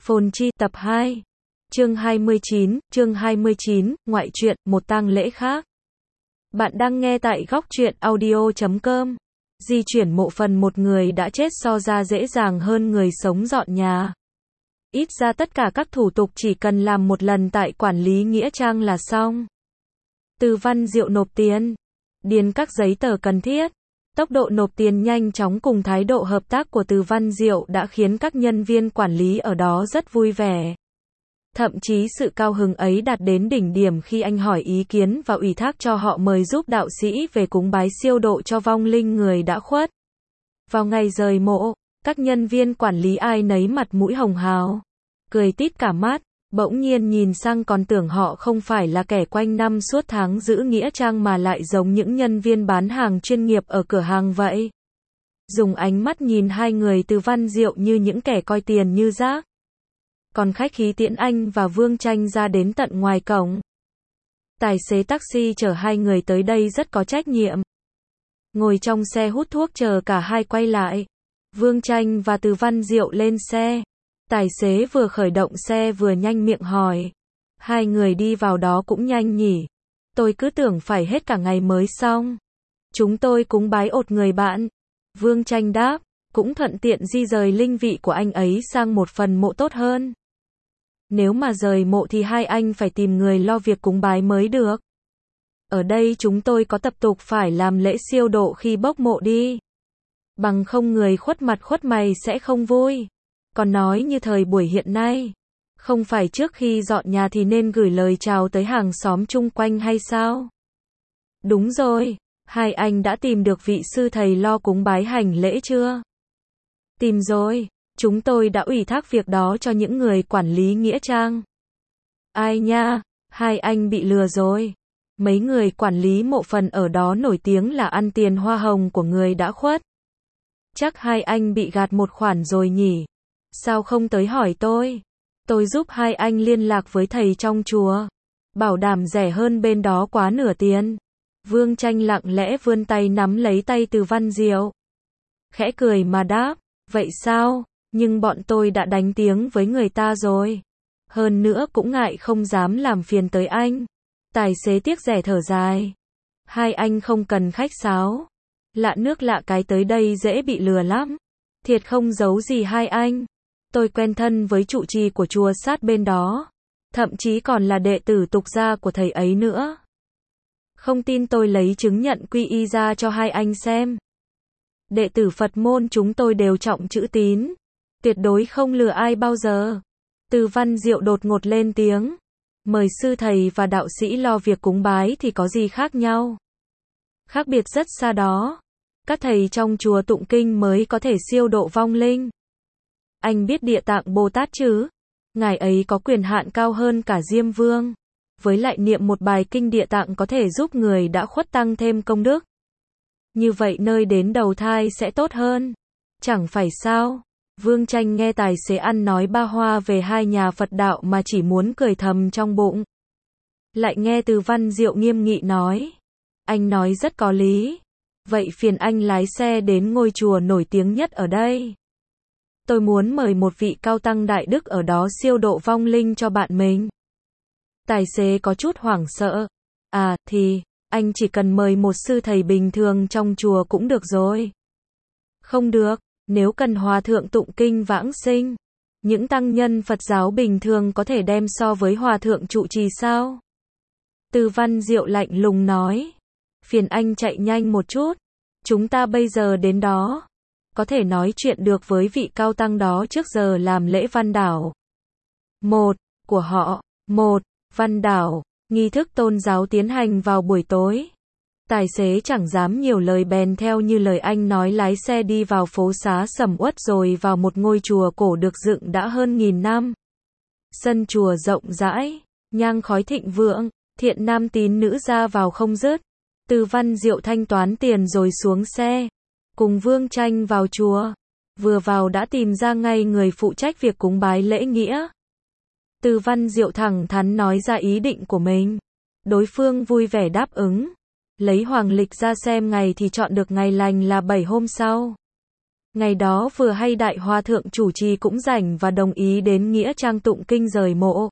Phồn Chi tập 2. Chương 29, ngoại truyện, một tang lễ khác. Bạn đang nghe tại góc truyện audio.com. Di chuyển mộ phần một người đã chết so ra dễ dàng hơn người sống dọn nhà. Ít ra tất cả các thủ tục chỉ cần làm một lần tại quản lý nghĩa trang là xong. Từ Văn Diệu nộp tiền, điền các giấy tờ cần thiết. Tốc độ nộp tiền nhanh chóng cùng thái độ hợp tác của Từ Văn Diệu đã khiến các nhân viên quản lý ở đó rất vui vẻ. Thậm chí sự cao hứng ấy đạt đến đỉnh điểm khi anh hỏi ý kiến và ủy thác cho họ mời giúp đạo sĩ về cúng bái siêu độ cho vong linh người đã khuất. Vào ngày rời mộ, các nhân viên quản lý ai nấy mặt mũi hồng hào, cười tít cả mắt, bỗng nhiên nhìn sang còn tưởng họ không phải là kẻ quanh năm suốt tháng giữ nghĩa trang mà lại giống những nhân viên bán hàng chuyên nghiệp ở cửa hàng vậy. Dùng ánh mắt nhìn hai người Từ Văn Diệu như những kẻ coi tiền như rác. Còn khách khí tiễn anh và Vương Tranh ra đến tận ngoài cổng. Tài xế taxi chở hai người tới đây rất có trách nhiệm. Ngồi trong xe hút thuốc chờ cả hai quay lại. Vương Tranh và Từ Văn Diệu lên xe. Tài xế vừa khởi động xe vừa nhanh miệng hỏi. Hai người đi vào đó cũng nhanh nhỉ. Tôi cứ tưởng phải hết cả ngày mới xong. Chúng tôi cúng bái ột người bạn. Vương Tranh đáp, cũng thuận tiện di rời linh vị của anh ấy sang một phần mộ tốt hơn. Nếu mà rời mộ thì hai anh phải tìm người lo việc cúng bái mới được. Ở đây chúng tôi có tập tục phải làm lễ siêu độ khi bốc mộ đi. Bằng không người khuất mặt khuất mày sẽ không vui. Còn nói như thời buổi hiện nay, không phải trước khi dọn nhà thì nên gửi lời chào tới hàng xóm chung quanh hay sao? Đúng rồi, hai anh đã tìm được vị sư thầy lo cúng bái hành lễ chưa? Tìm rồi, chúng tôi đã ủy thác việc đó cho những người quản lý nghĩa trang. Ai nha, hai anh bị lừa rồi. Mấy người quản lý mộ phần ở đó nổi tiếng là ăn tiền hoa hồng của người đã khuất. Chắc hai anh bị gạt một khoản rồi nhỉ? Sao không tới hỏi tôi? Tôi giúp hai anh liên lạc với thầy trong chùa. Bảo đảm rẻ hơn bên đó quá nửa tiền. Vương Tranh lặng lẽ vươn tay nắm lấy tay Từ Văn Diệu. Khẽ cười mà đáp, vậy sao? Nhưng bọn tôi đã đánh tiếng với người ta rồi. Hơn nữa cũng ngại không dám làm phiền tới anh. Tài xế tiếc rẻ thở dài. Hai anh không cần khách sáo. Lạ nước lạ cái tới đây dễ bị lừa lắm. Thiệt không giấu gì hai anh. Tôi quen thân với trụ trì của chùa sát bên đó. Thậm chí còn là đệ tử tục gia của thầy ấy nữa. Không tin tôi lấy chứng nhận quy y ra cho hai anh xem. Đệ tử Phật môn chúng tôi đều trọng chữ tín. Tuyệt đối không lừa ai bao giờ. Từ Văn Diệu đột ngột lên tiếng. Mời sư thầy và đạo sĩ lo việc cúng bái thì có gì khác nhau? Khác biệt rất xa đó. Các thầy trong chùa tụng kinh mới có thể siêu độ vong linh. Anh biết Địa Tạng Bồ Tát chứ? Ngài ấy có quyền hạn cao hơn cả Diêm Vương. Với lại niệm một bài kinh Địa Tạng có thể giúp người đã khuất tăng thêm công đức. Như vậy nơi đến đầu thai sẽ tốt hơn. Chẳng phải sao? Vương Tranh nghe tài xế ăn nói ba hoa về hai nhà Phật đạo mà chỉ muốn cười thầm trong bụng. Lại nghe Từ Văn Diệu nghiêm nghị nói. Anh nói rất có lý. Vậy phiền anh lái xe đến ngôi chùa nổi tiếng nhất ở đây. Tôi muốn mời một vị cao tăng đại đức ở đó siêu độ vong linh cho bạn mình. Tài xế có chút hoảng sợ. À, thì, anh chỉ cần mời một sư thầy bình thường trong chùa cũng được rồi. Không được, nếu cần hòa thượng tụng kinh vãng sinh. Những tăng nhân Phật giáo bình thường có thể đem so với hòa thượng trụ trì sao? Từ Văn Diệu lạnh lùng nói. Phiền anh chạy nhanh một chút. Chúng ta bây giờ đến đó. Có thể nói chuyện được với vị cao tăng đó trước giờ làm lễ văn đảo. Của họ. Văn đảo. Nghi thức tôn giáo tiến hành vào buổi tối. Tài xế chẳng dám nhiều lời bèn theo như lời anh nói lái xe đi vào phố xá sầm uất rồi vào một ngôi chùa cổ được dựng đã hơn 1000 năm. Sân chùa rộng rãi, nhang khói thịnh vượng, thiện nam tín nữ ra vào không dứt. Từ Văn Diệu thanh toán tiền rồi xuống xe. Cùng Vương Tranh vào chùa. Vừa vào đã tìm ra ngay người phụ trách việc cúng bái lễ nghĩa. Từ Văn Diệu thẳng thắn nói ra ý định của mình. Đối phương vui vẻ đáp ứng. Lấy hoàng lịch ra xem ngày thì chọn được ngày lành là 7 hôm sau. Ngày đó vừa hay đại hòa thượng chủ trì cũng rảnh và đồng ý đến nghĩa trang tụng kinh rời mộ.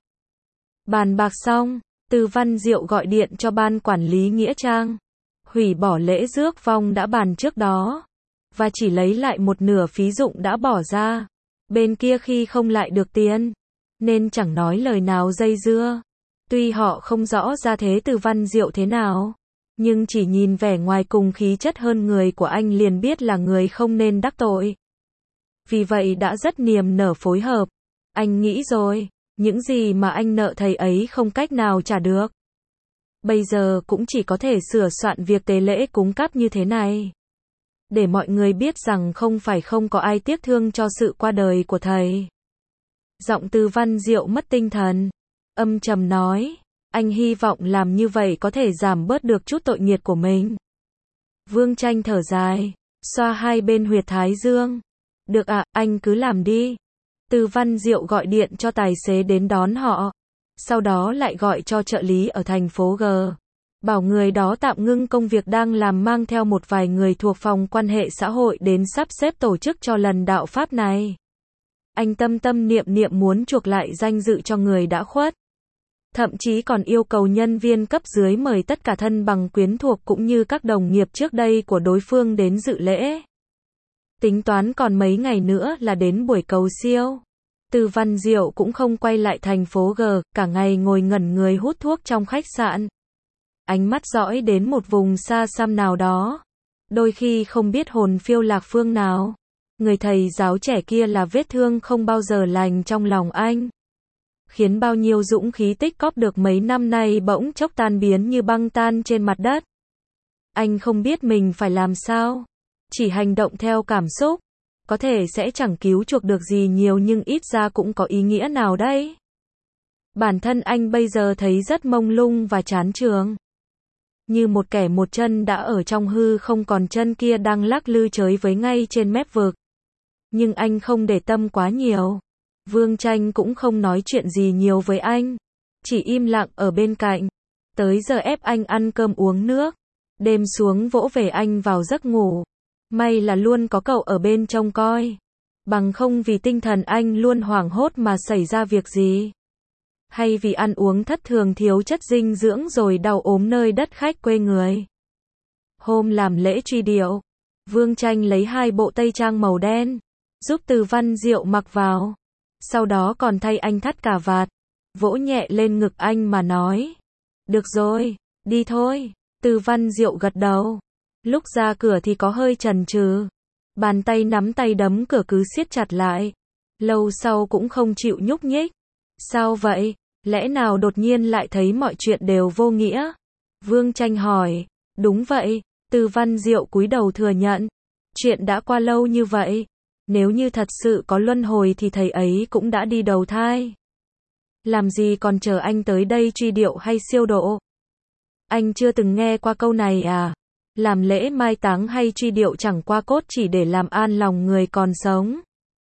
Bàn bạc xong, Từ Văn Diệu gọi điện cho ban quản lý nghĩa trang, hủy bỏ lễ rước vong đã bàn trước đó, và chỉ lấy lại một nửa phí dụng đã bỏ ra. Bên kia khi không lại được tiền, nên chẳng nói lời nào dây dưa. Tuy họ không rõ ra thế Từ Văn Diệu thế nào, nhưng chỉ nhìn vẻ ngoài cùng khí chất hơn người của anh liền biết là người không nên đắc tội. Vì vậy đã rất niềm nở phối hợp. Anh nghĩ rồi, những gì mà anh nợ thầy ấy không cách nào trả được. Bây giờ cũng chỉ có thể sửa soạn việc tế lễ cúng cáp như thế này, để mọi người biết rằng không phải không có ai tiếc thương cho sự qua đời của thầy. Giọng Từ Văn Diệu mất tinh thần, âm trầm nói, anh hy vọng làm như vậy có thể giảm bớt được chút tội nghiệp của mình. Vương Tranh thở dài, xoa hai bên huyệt thái dương. Được ạ, anh cứ làm đi. Từ Văn Diệu gọi điện cho tài xế đến đón họ. Sau đó lại gọi cho trợ lý ở thành phố G. Bảo người đó tạm ngưng công việc đang làm mang theo một vài người thuộc phòng quan hệ xã hội đến sắp xếp tổ chức cho lần đạo Pháp này. Anh tâm tâm niệm niệm muốn chuộc lại danh dự cho người đã khuất. Thậm chí còn yêu cầu nhân viên cấp dưới mời tất cả thân bằng quyến thuộc cũng như các đồng nghiệp trước đây của đối phương đến dự lễ. Tính toán còn mấy ngày nữa là đến buổi cầu siêu. Từ Văn Diệu cũng không quay lại thành phố G, cả ngày ngồi ngẩn người hút thuốc trong khách sạn. Ánh mắt dõi đến một vùng xa xăm nào đó. Đôi khi không biết hồn phiêu lạc phương nào. Người thầy giáo trẻ kia là vết thương không bao giờ lành trong lòng anh. Khiến bao nhiêu dũng khí tích cóp được mấy năm nay bỗng chốc tan biến như băng tan trên mặt đất. Anh không biết mình phải làm sao. Chỉ hành động theo cảm xúc. Có thể sẽ chẳng cứu chuộc được gì nhiều nhưng ít ra cũng có ý nghĩa nào đấy. Bản thân anh bây giờ thấy rất mông lung và chán chường. Như một kẻ một chân đã ở trong hư không còn chân kia đang lắc lư chới với ngay trên mép vực. Nhưng anh không để tâm quá nhiều. Vương Tranh cũng không nói chuyện gì nhiều với anh. Chỉ im lặng ở bên cạnh. Tới giờ ép anh ăn cơm uống nước. Đêm xuống vỗ về anh vào giấc ngủ. May là luôn có cậu ở bên trông coi. Bằng không vì tinh thần anh luôn hoảng hốt mà xảy ra việc gì. Hay vì ăn uống thất thường thiếu chất dinh dưỡng rồi đau ốm nơi đất khách quê người. Hôm làm lễ truy điệu, Vương Tranh lấy 2 bộ tây trang màu đen, giúp Từ Văn Diệu mặc vào. Sau đó còn thay anh thắt cà vạt, vỗ nhẹ lên ngực anh mà nói. Được rồi, đi thôi. Từ Văn Diệu gật đầu. Lúc ra cửa thì có hơi chần chừ. Bàn tay nắm tay đấm cửa cứ siết chặt lại. Lâu sau cũng không chịu nhúc nhích. Sao vậy? Lẽ nào đột nhiên lại thấy mọi chuyện đều vô nghĩa? Vương Tranh hỏi. Đúng vậy. Từ Văn Diệu cúi đầu thừa nhận. Chuyện đã qua lâu như vậy. Nếu như thật sự có luân hồi thì thầy ấy cũng đã đi đầu thai. Làm gì còn chờ anh tới đây truy điệu hay siêu độ? Anh chưa từng nghe qua câu này à? Làm lễ mai táng hay truy điệu chẳng qua cốt chỉ để làm an lòng người còn sống.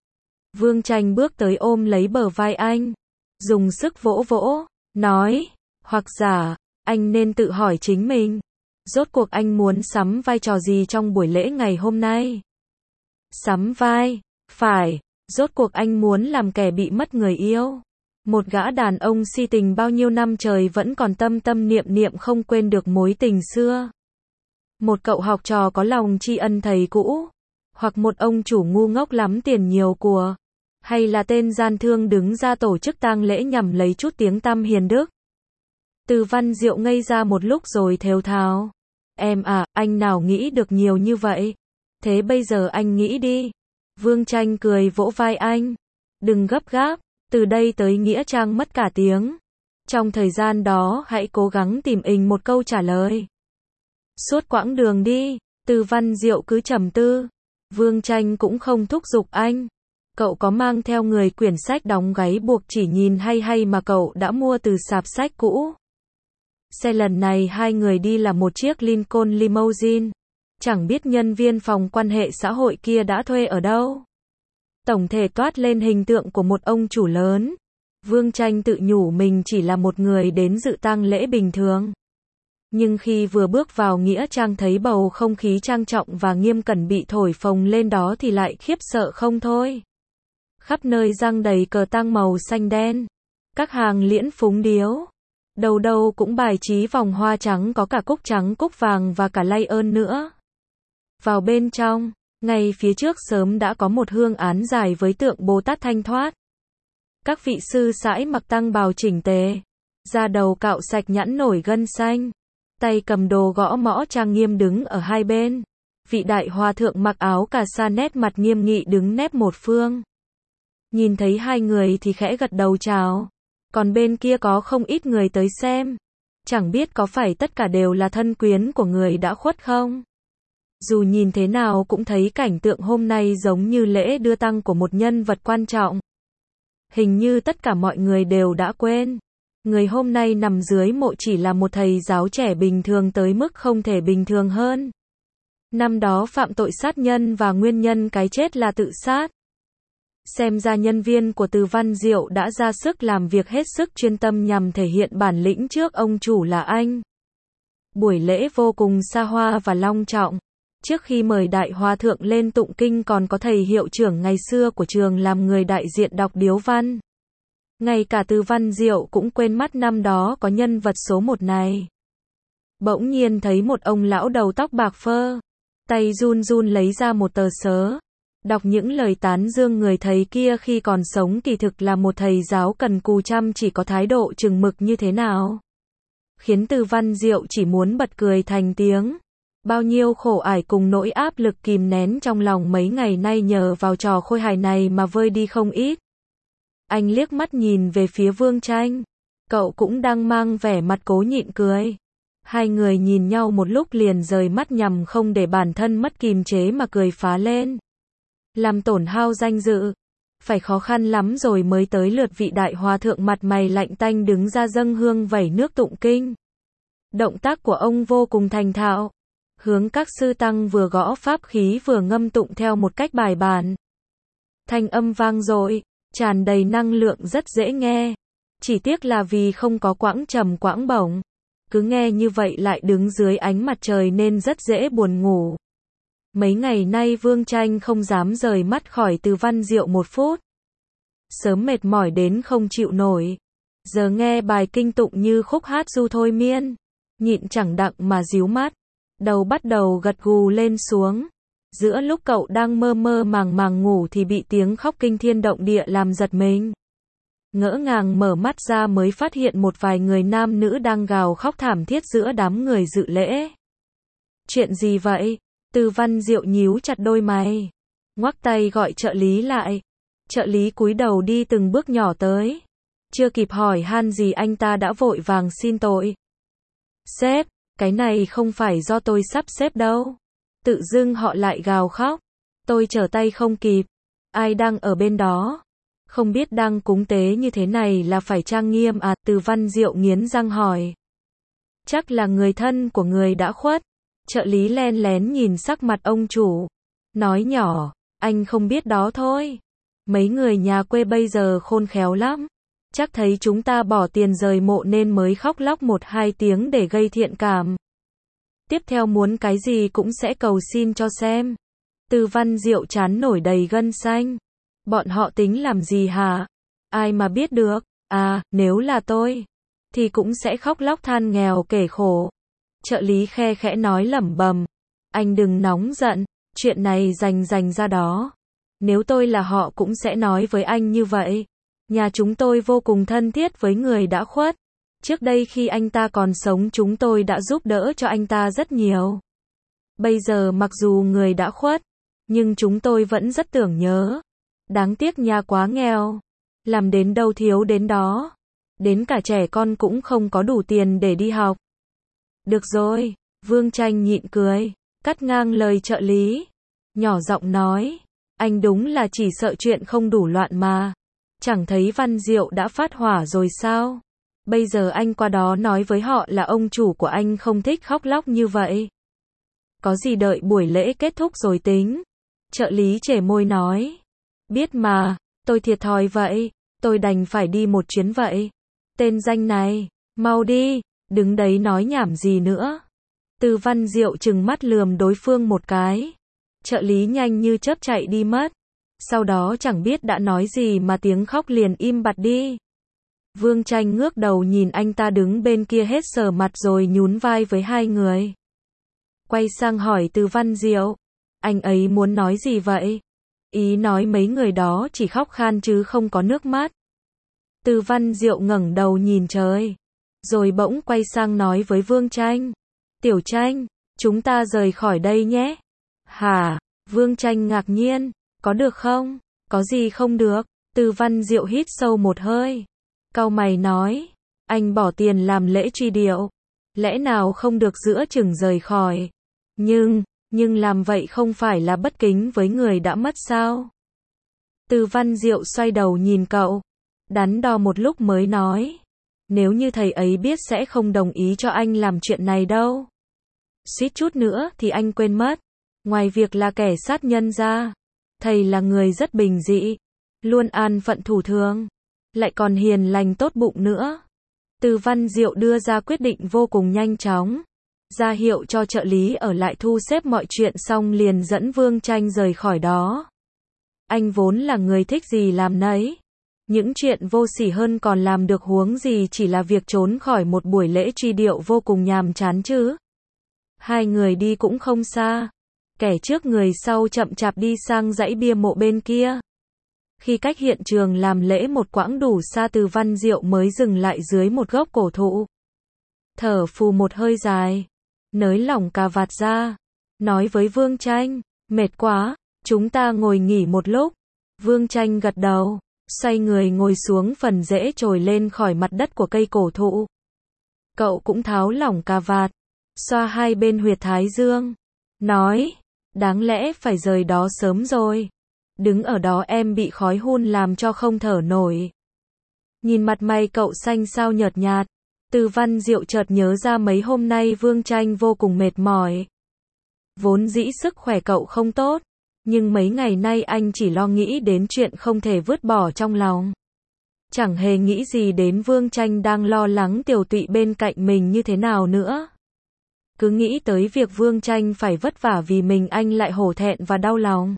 Vương Tranh bước tới ôm lấy bờ vai anh, dùng sức vỗ vỗ, nói, hoặc giả, anh nên tự hỏi chính mình. Rốt cuộc anh muốn sắm vai trò gì trong buổi lễ ngày hôm nay? Sắm vai, phải, rốt cuộc anh muốn làm kẻ bị mất người yêu. Một gã đàn ông si tình bao nhiêu năm trời vẫn còn tâm tâm niệm niệm không quên được mối tình xưa. Một cậu học trò có lòng tri ân thầy cũ, hoặc một ông chủ ngu ngốc lắm tiền nhiều của, hay là tên gian thương đứng ra tổ chức tang lễ nhằm lấy chút tiếng tăm hiền đức. Từ Văn Diệu ngây ra một lúc rồi thều thào. Em à, anh nào nghĩ được nhiều như vậy? Thế bây giờ anh nghĩ đi. Vương Tranh cười vỗ vai anh. Đừng gấp gáp, từ đây tới nghĩa trang mất cả tiếng. Trong thời gian đó hãy cố gắng tìm một câu trả lời. Suốt quãng đường đi, Từ Văn Diệu cứ trầm tư. Vương Tranh cũng không thúc giục anh. Cậu có mang theo người quyển sách đóng gáy buộc chỉ nhìn hay hay mà cậu đã mua từ sạp sách cũ. Xe lần này hai người đi là một chiếc Lincoln Limousine. Chẳng biết nhân viên phòng quan hệ xã hội kia đã thuê ở đâu. Tổng thể toát lên hình tượng của một ông chủ lớn. Vương Tranh tự nhủ mình chỉ là một người đến dự tang lễ bình thường. Nhưng khi vừa bước vào nghĩa trang thấy bầu không khí trang trọng và nghiêm cẩn bị thổi phồng lên đó thì lại khiếp sợ không thôi. Khắp nơi giăng đầy cờ tang màu xanh đen, các hàng liễn phúng điếu, đầu đầu cũng bài trí vòng hoa trắng, có cả cúc trắng, cúc vàng và cả lay ơn nữa. Vào bên trong, ngay phía trước sớm đã có một hương án dài với tượng Bồ Tát thanh thoát. Các vị sư sãi mặc tang bào chỉnh tề, da đầu cạo sạch nhẵn nổi gân xanh, tay cầm đồ gõ mõ trang nghiêm đứng ở hai bên. Vị đại hòa thượng mặc áo cà sa nét mặt nghiêm nghị đứng nép một phương. Nhìn thấy hai người thì khẽ gật đầu chào. Còn bên kia có không ít người tới xem. Chẳng biết có phải tất cả đều là thân quyến của người đã khuất không? Dù nhìn thế nào cũng thấy cảnh tượng hôm nay giống như lễ đưa tang của một nhân vật quan trọng. Hình như tất cả mọi người đều đã quên. Người hôm nay nằm dưới mộ chỉ là một thầy giáo trẻ bình thường tới mức không thể bình thường hơn. Năm đó phạm tội sát nhân và nguyên nhân cái chết là tự sát. Xem ra nhân viên của Từ Văn Diệu đã ra sức làm việc hết sức chuyên tâm nhằm thể hiện bản lĩnh trước ông chủ là anh. Buổi lễ vô cùng xa hoa và long trọng. Trước khi mời đại hòa thượng lên tụng kinh còn có thầy hiệu trưởng ngày xưa của trường làm người đại diện đọc điếu văn. Ngay cả Từ Văn Diệu cũng quên mất năm đó có nhân vật số một này. Bỗng nhiên thấy một ông lão đầu tóc bạc phơ, tay run run lấy ra một tờ sớ, đọc những lời tán dương người thầy kia khi còn sống, kỳ thực là một thầy giáo cần cù chăm chỉ có thái độ chừng mực như thế nào. Khiến Từ Văn Diệu chỉ muốn bật cười thành tiếng. Bao nhiêu khổ ải cùng nỗi áp lực kìm nén trong lòng mấy ngày nay nhờ vào trò khôi hài này mà vơi đi không ít. Anh liếc mắt nhìn về phía Vương Tranh. Cậu cũng đang mang vẻ mặt cố nhịn cười. Hai người nhìn nhau một lúc liền rời mắt nhằm không để bản thân mất kiềm chế mà cười phá lên. Làm tổn hao danh dự. Phải khó khăn lắm rồi mới tới lượt vị đại hòa thượng mặt mày lạnh tanh đứng ra dâng hương vẩy nước tụng kinh. Động tác của ông vô cùng thành thạo. Hướng các sư tăng vừa gõ pháp khí vừa ngâm tụng theo một cách bài bản. Thanh âm vang dội, tràn đầy năng lượng rất dễ nghe. Chỉ tiếc là vì không có quãng trầm quãng bổng. Cứ nghe như vậy lại đứng dưới ánh mặt trời nên rất dễ buồn ngủ. Mấy ngày nay Vương Tranh không dám rời mắt khỏi Từ Văn Diệu một phút. Sớm mệt mỏi đến không chịu nổi. Giờ nghe bài kinh tụng như khúc hát du thôi miên. Nhịn chẳng đặng mà díu mắt. Đầu bắt đầu gật gù lên xuống. Giữa lúc cậu đang mơ mơ màng màng ngủ thì bị tiếng khóc kinh thiên động địa làm giật mình. Ngỡ ngàng mở mắt ra mới phát hiện một vài người nam nữ đang gào khóc thảm thiết giữa đám người dự lễ. Chuyện gì vậy? Từ Văn Diệu nhíu chặt đôi mày. Ngoắc tay gọi trợ lý lại. Trợ lý cúi đầu đi từng bước nhỏ tới. Chưa kịp hỏi han gì anh ta đã vội vàng xin tội. Sếp, cái này không phải do tôi sắp xếp đâu. Tự dưng họ lại gào khóc. Tôi trở tay không kịp. Ai đang ở bên đó? Không biết đang cúng tế như thế này là phải trang nghiêm à? Từ Văn Diệu nghiến răng hỏi. Chắc là người thân của người đã khuất. Trợ lý len lén nhìn sắc mặt ông chủ. Nói nhỏ, anh không biết đó thôi. Mấy người nhà quê bây giờ khôn khéo lắm. Chắc thấy chúng ta bỏ tiền rời mộ nên mới khóc lóc 1-2 tiếng để gây thiện cảm. Tiếp theo muốn cái gì cũng sẽ cầu xin cho xem. Từ Văn Diệu trán nổi đầy gân xanh. Bọn họ tính làm gì hả? Ai mà biết được. À, nếu là tôi thì cũng sẽ khóc lóc than nghèo kể khổ. Trợ lý khe khẽ nói lẩm bẩm. Anh đừng nóng giận. Chuyện này dành ra đó. Nếu tôi là họ cũng sẽ nói với anh như vậy. Nhà chúng tôi vô cùng thân thiết với người đã khuất. Trước đây khi anh ta còn sống chúng tôi đã giúp đỡ cho anh ta rất nhiều. Bây giờ mặc dù người đã khuất, nhưng chúng tôi vẫn rất tưởng nhớ. Đáng tiếc nhà quá nghèo. Làm đến đâu thiếu đến đó. Đến cả trẻ con cũng không có đủ tiền để đi học. Được rồi, Vương Tranh nhịn cười, cắt ngang lời trợ lý. Nhỏ giọng nói, anh đúng là chỉ sợ chuyện không đủ loạn mà. Chẳng thấy Văn Diệu đã phát hỏa rồi sao? Bây giờ anh qua đó nói với họ là ông chủ của anh không thích khóc lóc như vậy. Có gì đợi buổi lễ kết thúc rồi tính. Trợ lý trề môi nói. Biết mà, tôi thiệt thòi vậy. Tôi đành phải đi một chuyến vậy. Tên danh này, mau đi. Đứng đấy nói nhảm gì nữa. Từ Văn Diệu trừng mắt lườm đối phương một cái. Trợ lý nhanh như chớp chạy đi mất. Sau đó chẳng biết đã nói gì mà tiếng khóc liền im bặt đi. Vương Tranh ngước đầu nhìn anh ta đứng bên kia hết sờ mặt rồi nhún vai với hai người. Quay sang hỏi Từ Văn Diệu. Anh ấy muốn nói gì vậy? Ý nói mấy người đó chỉ khóc khan chứ không có nước mắt. Từ Văn Diệu ngẩng đầu nhìn trời. Rồi bỗng quay sang nói với Vương Tranh. Tiểu Tranh, chúng ta rời khỏi đây nhé. Hả? Vương Tranh ngạc nhiên. Có được không? Có gì không được? Từ Văn Diệu hít sâu một hơi. Cau mày nói. Anh bỏ tiền làm lễ truy điệu. Lẽ nào không được giữa chừng rời khỏi? Nhưng làm vậy không phải là bất kính với người đã mất sao? Từ Văn Diệu xoay đầu nhìn cậu. Đắn đo một lúc mới nói. Nếu như thầy ấy biết sẽ không đồng ý cho anh làm chuyện này đâu. Suýt chút nữa thì anh quên mất. Ngoài việc là kẻ sát nhân ra, thầy là người rất bình dị, luôn an phận thủ thường, lại còn hiền lành tốt bụng nữa. Từ Văn Diệu đưa ra quyết định vô cùng nhanh chóng, ra hiệu cho trợ lý ở lại thu xếp mọi chuyện xong liền dẫn Vương Tranh rời khỏi đó. Anh vốn là người thích gì làm nấy. Những chuyện vô sỉ hơn còn làm được, huống gì chỉ là việc trốn khỏi một buổi lễ truy điệu vô cùng nhàm chán chứ. Hai người đi cũng không xa. Kẻ trước người sau chậm chạp đi sang dãy bia mộ bên kia. Khi cách hiện trường làm lễ một quãng đủ xa, Từ Văn Diệu mới dừng lại dưới một gốc cổ thụ. Thở phù một hơi dài, nới lỏng cà vạt ra, nói với Vương Tranh, mệt quá, chúng ta ngồi nghỉ một lúc. Vương Tranh gật đầu, xoay người ngồi xuống phần rễ trồi lên khỏi mặt đất của cây cổ thụ. Cậu cũng tháo lỏng cà vạt, xoa hai bên huyệt thái dương, nói, đáng lẽ phải rời đó sớm rồi. Đứng ở đó em bị khói hun làm cho không thở nổi. Nhìn mặt mày cậu xanh xao nhợt nhạt, Từ Văn Diệu chợt nhớ ra mấy hôm nay Vương Tranh vô cùng mệt mỏi. Vốn dĩ sức khỏe cậu không tốt, nhưng mấy ngày nay anh chỉ lo nghĩ đến chuyện không thể vứt bỏ trong lòng. Chẳng hề nghĩ gì đến Vương Tranh đang lo lắng tiều tụy bên cạnh mình như thế nào nữa. Cứ nghĩ tới việc Vương Tranh phải vất vả vì mình anh lại hổ thẹn và đau lòng.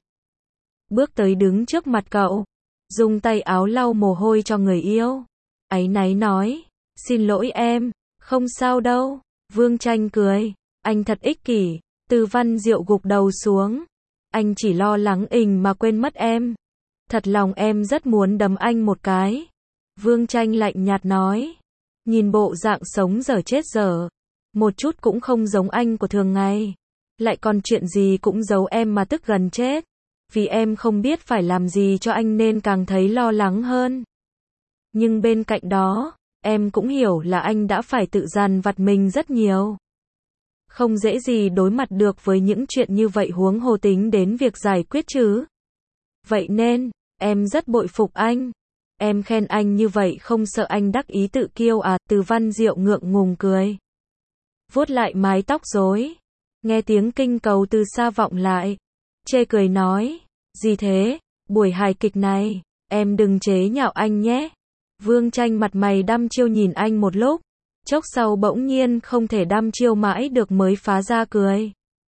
Bước tới đứng trước mặt cậu, dùng tay áo lau mồ hôi cho người yêu. Áy náy nói, xin lỗi em, không sao đâu. Vương Tranh cười, anh thật ích kỷ. Từ Văn Diệu gục đầu xuống. Anh chỉ lo lắng mà quên mất em. Thật lòng em rất muốn đấm anh một cái. Vương Tranh lạnh nhạt nói, nhìn bộ dạng sống dở chết dở, một chút cũng không giống anh của thường ngày. Lại còn chuyện gì cũng giấu em mà tức gần chết. Vì em không biết phải làm gì cho anh nên càng thấy lo lắng hơn. Nhưng bên cạnh đó, em cũng hiểu là anh đã phải tự dằn vặt mình rất nhiều. Không dễ gì đối mặt được với những chuyện như vậy, huống hồ tính đến việc giải quyết chứ. Vậy nên, em rất bội phục anh. Em khen anh như vậy không sợ anh đắc ý tự kiêu à? Từ Văn Diệu ngượng ngùng cười, vuốt lại mái tóc rối. Nghe tiếng kinh cầu từ xa vọng lại, chê cười nói, gì thế, buổi hài kịch này, em đừng chế nhạo anh nhé. Vương Tranh mặt mày đăm chiêu nhìn anh một lúc, chốc sau bỗng nhiên không thể đăm chiêu mãi được mới phá ra cười.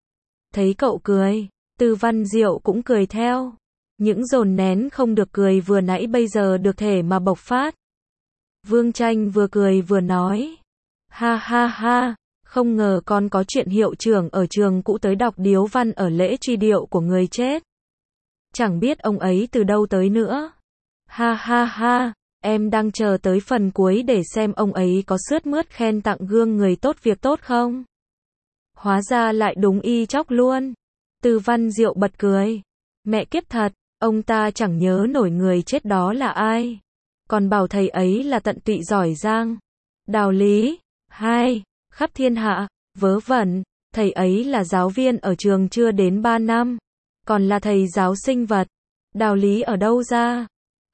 Thấy cậu cười, Từ Văn Diệu cũng cười theo. Những dồn nén không được cười vừa nãy bây giờ được thể mà bộc phát. Vương Tranh vừa cười vừa nói, ha ha ha, không ngờ con có chuyện hiệu trưởng ở trường cũ tới đọc điếu văn ở lễ truy điệu của người chết. Chẳng biết ông ấy từ đâu tới nữa. Ha ha ha, em đang chờ tới phần cuối để xem ông ấy có sướt mướt khen tặng gương người tốt việc tốt không. Hóa ra lại đúng y chóc luôn. Từ Văn Diệu bật cười. Mẹ kiếp thật, ông ta chẳng nhớ nổi người chết đó là ai. Còn bảo thầy ấy là tận tụy giỏi giang. Đạo lý. 2. Khắp thiên hạ. Vớ vẩn. Thầy ấy là giáo viên ở trường chưa đến 3 năm. Còn là thầy giáo sinh vật. Đạo lý ở đâu ra?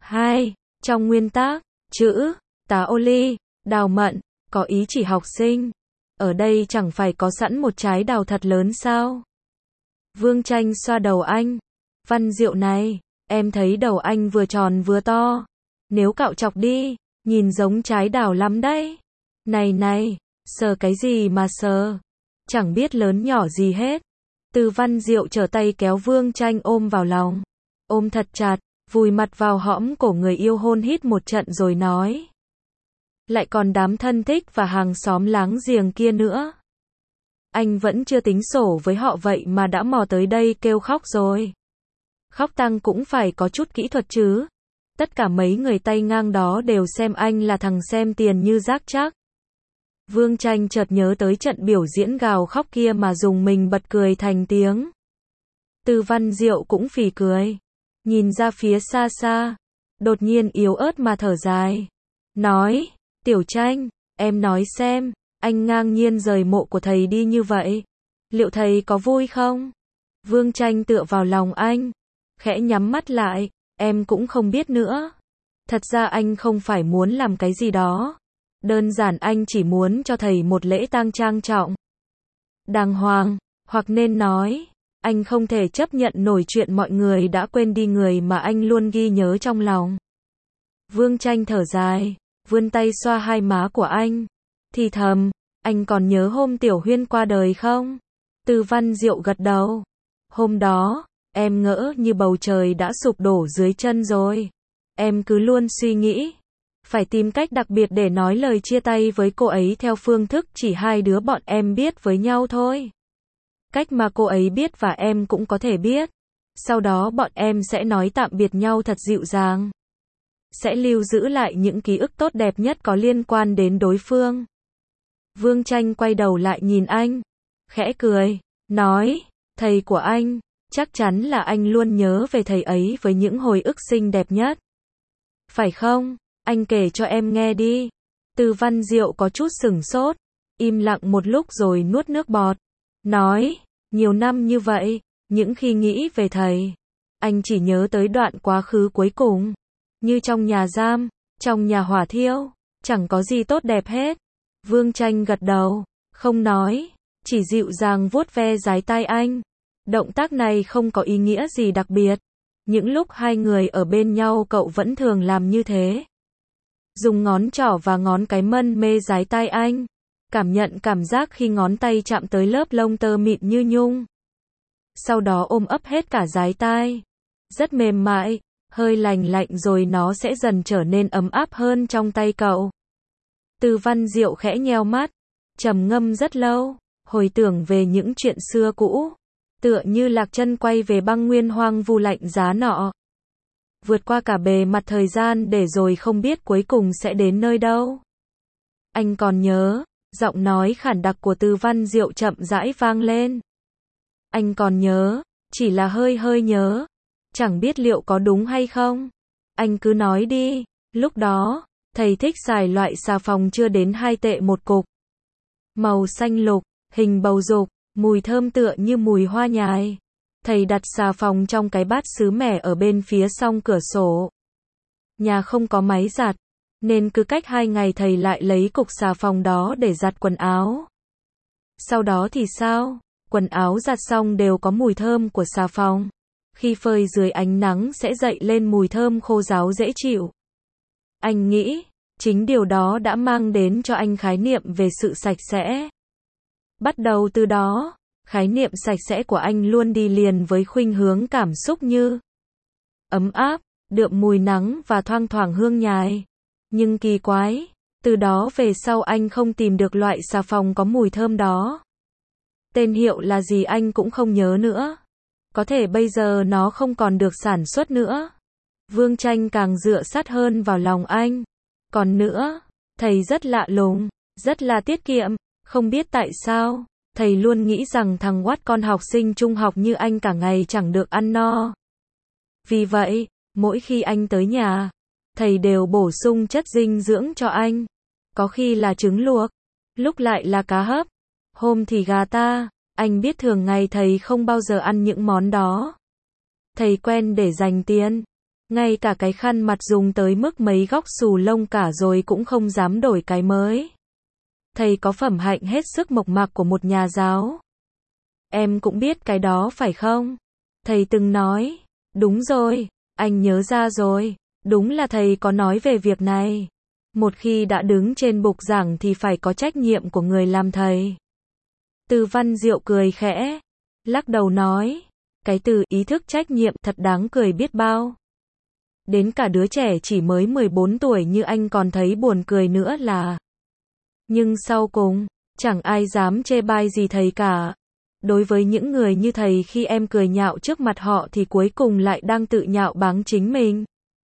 2. Trong nguyên tác, chữ, tá ô ly, đào mận, có ý chỉ học sinh. Ở đây chẳng phải có sẵn một trái đào thật lớn sao? Vương Tranh xoa đầu anh. Văn Diệu này, em thấy đầu anh vừa tròn vừa to. Nếu cạo chọc đi, nhìn giống trái đào lắm đấy. Này này, Sờ cái gì mà sờ? Chẳng biết lớn nhỏ gì hết. Từ Văn Diệu trở tay kéo Vương Tranh ôm vào lòng. Ôm thật chặt, vùi mặt vào hõm cổ người yêu hôn hít một trận rồi nói. Lại còn đám thân thích và hàng xóm láng giềng kia nữa. Anh vẫn chưa tính sổ với họ vậy mà đã mò tới đây kêu khóc rồi. Khóc tăng cũng phải có chút kỹ thuật chứ. Tất cả mấy người tay ngang đó đều xem anh là thằng xem tiền như rác chắc. Vương Tranh chợt nhớ tới trận biểu diễn gào khóc kia mà dùng mình bật cười thành tiếng. Từ Văn Diệu cũng phì cười. Nhìn ra phía xa xa. Đột nhiên yếu ớt mà thở dài. Nói, Tiểu Tranh, em nói xem, anh ngang nhiên rời mộ của thầy đi như vậy. Liệu thầy có vui không? Vương Tranh tựa vào lòng anh. Khẽ nhắm mắt lại, em cũng không biết nữa. Thật ra anh không phải muốn làm cái gì đó. Đơn giản anh chỉ muốn cho thầy một lễ tang trang trọng. Đàng hoàng, hoặc nên nói, anh không thể chấp nhận nổi chuyện mọi người đã quên đi người mà anh luôn ghi nhớ trong lòng. Vương Tranh thở dài, vươn tay xoa hai má của anh. Thì thầm, anh còn nhớ hôm Tiểu Huyên qua đời không? Từ Văn Diệu gật đầu. Hôm đó, em ngỡ như bầu trời đã sụp đổ dưới chân rồi. Em cứ luôn suy nghĩ, phải tìm cách đặc biệt để nói lời chia tay với cô ấy theo phương thức chỉ hai đứa bọn em biết với nhau thôi. Cách mà cô ấy biết và em cũng có thể biết. Sau đó bọn em sẽ nói tạm biệt nhau thật dịu dàng. Sẽ lưu giữ lại những ký ức tốt đẹp nhất có liên quan đến đối phương. Vương Tranh quay đầu lại nhìn anh, khẽ cười, nói, thầy của anh, chắc chắn là anh luôn nhớ về thầy ấy với những hồi ức xinh đẹp nhất. Phải không? Anh kể cho em nghe đi. Từ Văn Diệu có chút sửng sốt, im lặng một lúc rồi nuốt nước bọt. Nói, nhiều năm như vậy, những khi nghĩ về thầy, anh chỉ nhớ tới đoạn quá khứ cuối cùng. Như trong nhà giam, trong nhà hỏa thiêu, chẳng có gì tốt đẹp hết. Vương Tranh gật đầu, không nói, chỉ dịu dàng vuốt ve dái tai anh. Động tác này không có ý nghĩa gì đặc biệt. Những lúc hai người ở bên nhau cậu vẫn thường làm như thế. Dùng ngón trỏ và ngón cái mân mê dái tai anh. Cảm nhận cảm giác khi ngón tay chạm tới lớp lông tơ mịn như nhung. Sau đó ôm ấp hết cả dái tai. Rất mềm mại, hơi lành lạnh rồi nó sẽ dần trở nên ấm áp hơn trong tay cậu. Từ Văn Diệu khẽ nheo mắt, trầm ngâm rất lâu, hồi tưởng về những chuyện xưa cũ. Tựa như lạc chân quay về băng nguyên hoang vu lạnh giá nọ. Vượt qua cả bề mặt thời gian để rồi không biết cuối cùng sẽ đến nơi đâu. Anh còn nhớ, giọng nói khản đặc của Từ Văn Diệu chậm rãi vang lên. Anh còn nhớ, chỉ là hơi hơi nhớ. Chẳng biết liệu có đúng hay không. Anh cứ nói đi, lúc đó, thầy thích xài loại xà phòng chưa đến 2 tệ một cục. Màu xanh lục, hình bầu dục. Mùi thơm tựa như mùi hoa nhài. Thầy đặt xà phòng trong cái bát sứ mẻ ở bên phía song cửa sổ. Nhà không có máy giặt, nên cứ cách 2 ngày thầy lại lấy cục xà phòng đó để giặt quần áo. Sau đó thì sao? Quần áo giặt xong đều có mùi thơm của xà phòng. Khi phơi dưới ánh nắng sẽ dậy lên mùi thơm khô ráo dễ chịu. Anh nghĩ, chính điều đó đã mang đến cho anh khái niệm về sự sạch sẽ. Bắt đầu từ đó, khái niệm sạch sẽ của anh luôn đi liền với khuynh hướng cảm xúc như ấm áp, đượm mùi nắng và thoang thoảng hương nhài. Nhưng kỳ quái, từ đó về sau anh không tìm được loại xà phòng có mùi thơm đó. Tên hiệu là gì anh cũng không nhớ nữa. Có thể bây giờ nó không còn được sản xuất nữa. Vương Tranh càng dựa sát hơn vào lòng anh. Còn nữa, thầy rất lạ lùng, rất là tiết kiệm. Không biết tại sao, thầy luôn nghĩ rằng thằng Watt con học sinh trung học như anh cả ngày chẳng được ăn no. Vì vậy, mỗi khi anh tới nhà, thầy đều bổ sung chất dinh dưỡng cho anh. Có khi là trứng luộc, lúc lại là cá hấp, hôm thì gà ta. Anh biết thường ngày thầy không bao giờ ăn những món đó. Thầy quen để dành tiền. Ngay cả cái khăn mặt dùng tới mức mấy góc xù lông cả rồi cũng không dám đổi cái mới. Thầy có phẩm hạnh hết sức mộc mạc của một nhà giáo. Em cũng biết cái đó phải không? Thầy từng nói. Đúng rồi, anh nhớ ra rồi. Đúng là thầy có nói về việc này. Một khi đã đứng trên bục giảng thì phải có trách nhiệm của người làm thầy. Từ Văn Diệu cười khẽ, lắc đầu nói, cái từ ý thức trách nhiệm thật đáng cười biết bao. Đến cả đứa trẻ chỉ mới 14 tuổi như anh còn thấy buồn cười nữa là. Nhưng sau cùng, chẳng ai dám chê bai gì thầy cả. Đối với những người như thầy khi em cười nhạo trước mặt họ thì cuối cùng lại đang tự nhạo báng chính mình.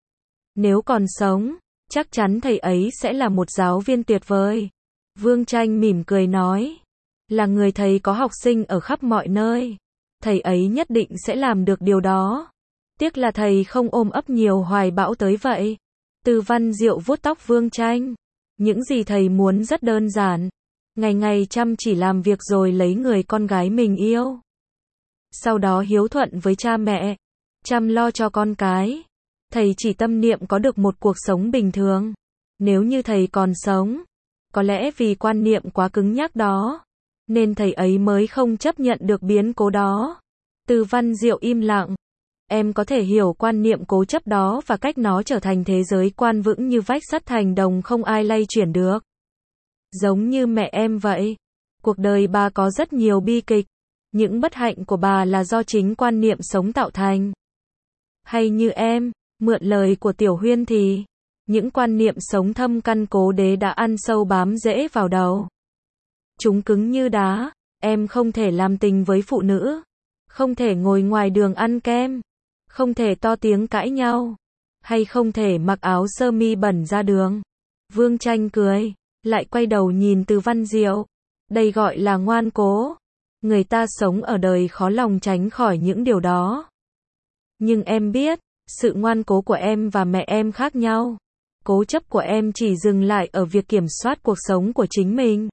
Nếu còn sống, chắc chắn thầy ấy sẽ là một giáo viên tuyệt vời. Vương Tranh mỉm cười nói, là người thầy có học sinh ở khắp mọi nơi. Thầy ấy nhất định sẽ làm được điều đó. Tiếc là thầy không ôm ấp nhiều hoài bão tới vậy. Từ Văn Diệu vuốt tóc Vương Tranh. Những gì thầy muốn rất đơn giản. Ngày ngày chăm chỉ làm việc rồi lấy người con gái mình yêu. Sau đó hiếu thuận với cha mẹ. Chăm lo cho con cái. Thầy chỉ tâm niệm có được một cuộc sống bình thường. Nếu như thầy còn sống, có lẽ vì quan niệm quá cứng nhắc đó, nên thầy ấy mới không chấp nhận được biến cố đó. Từ Văn Diệu im lặng. Em có thể hiểu quan niệm cố chấp đó và cách nó trở thành thế giới quan vững như vách sắt thành đồng không ai lay chuyển được. Giống như mẹ em vậy. Cuộc đời bà có rất nhiều bi kịch. Những bất hạnh của bà là do chính quan niệm sống tạo thành. Hay như em, mượn lời của Tiểu Huyên thì, những quan niệm sống thâm căn cố đế đã ăn sâu bám rễ vào đầu. Chúng cứng như đá, em không thể làm tình với phụ nữ, không thể ngồi ngoài đường ăn kem, không thể to tiếng cãi nhau, hay không thể mặc áo sơ mi bẩn ra đường. Vương Tranh cười, lại quay đầu nhìn Từ Văn Diệu. Đây gọi là ngoan cố. Người ta sống ở đời khó lòng tránh khỏi những điều đó. Nhưng em biết, sự ngoan cố của em và mẹ em khác nhau. Cố chấp của em chỉ dừng lại ở việc kiểm soát cuộc sống của chính mình.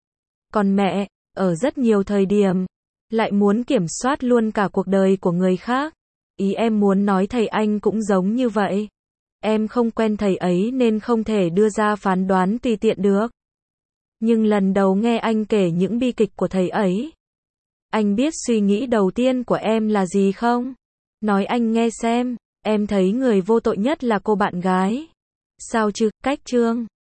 Còn mẹ, ở rất nhiều thời điểm, lại muốn kiểm soát luôn cả cuộc đời của người khác. Ý em muốn nói thầy anh cũng giống như vậy. Em không quen thầy ấy nên không thể đưa ra phán đoán tùy tiện được. Nhưng lần đầu nghe anh kể những bi kịch của thầy ấy, anh biết suy nghĩ đầu tiên của em là gì không? Nói anh nghe xem, em thấy người vô tội nhất là cô bạn gái. Sao chứ, cách chương.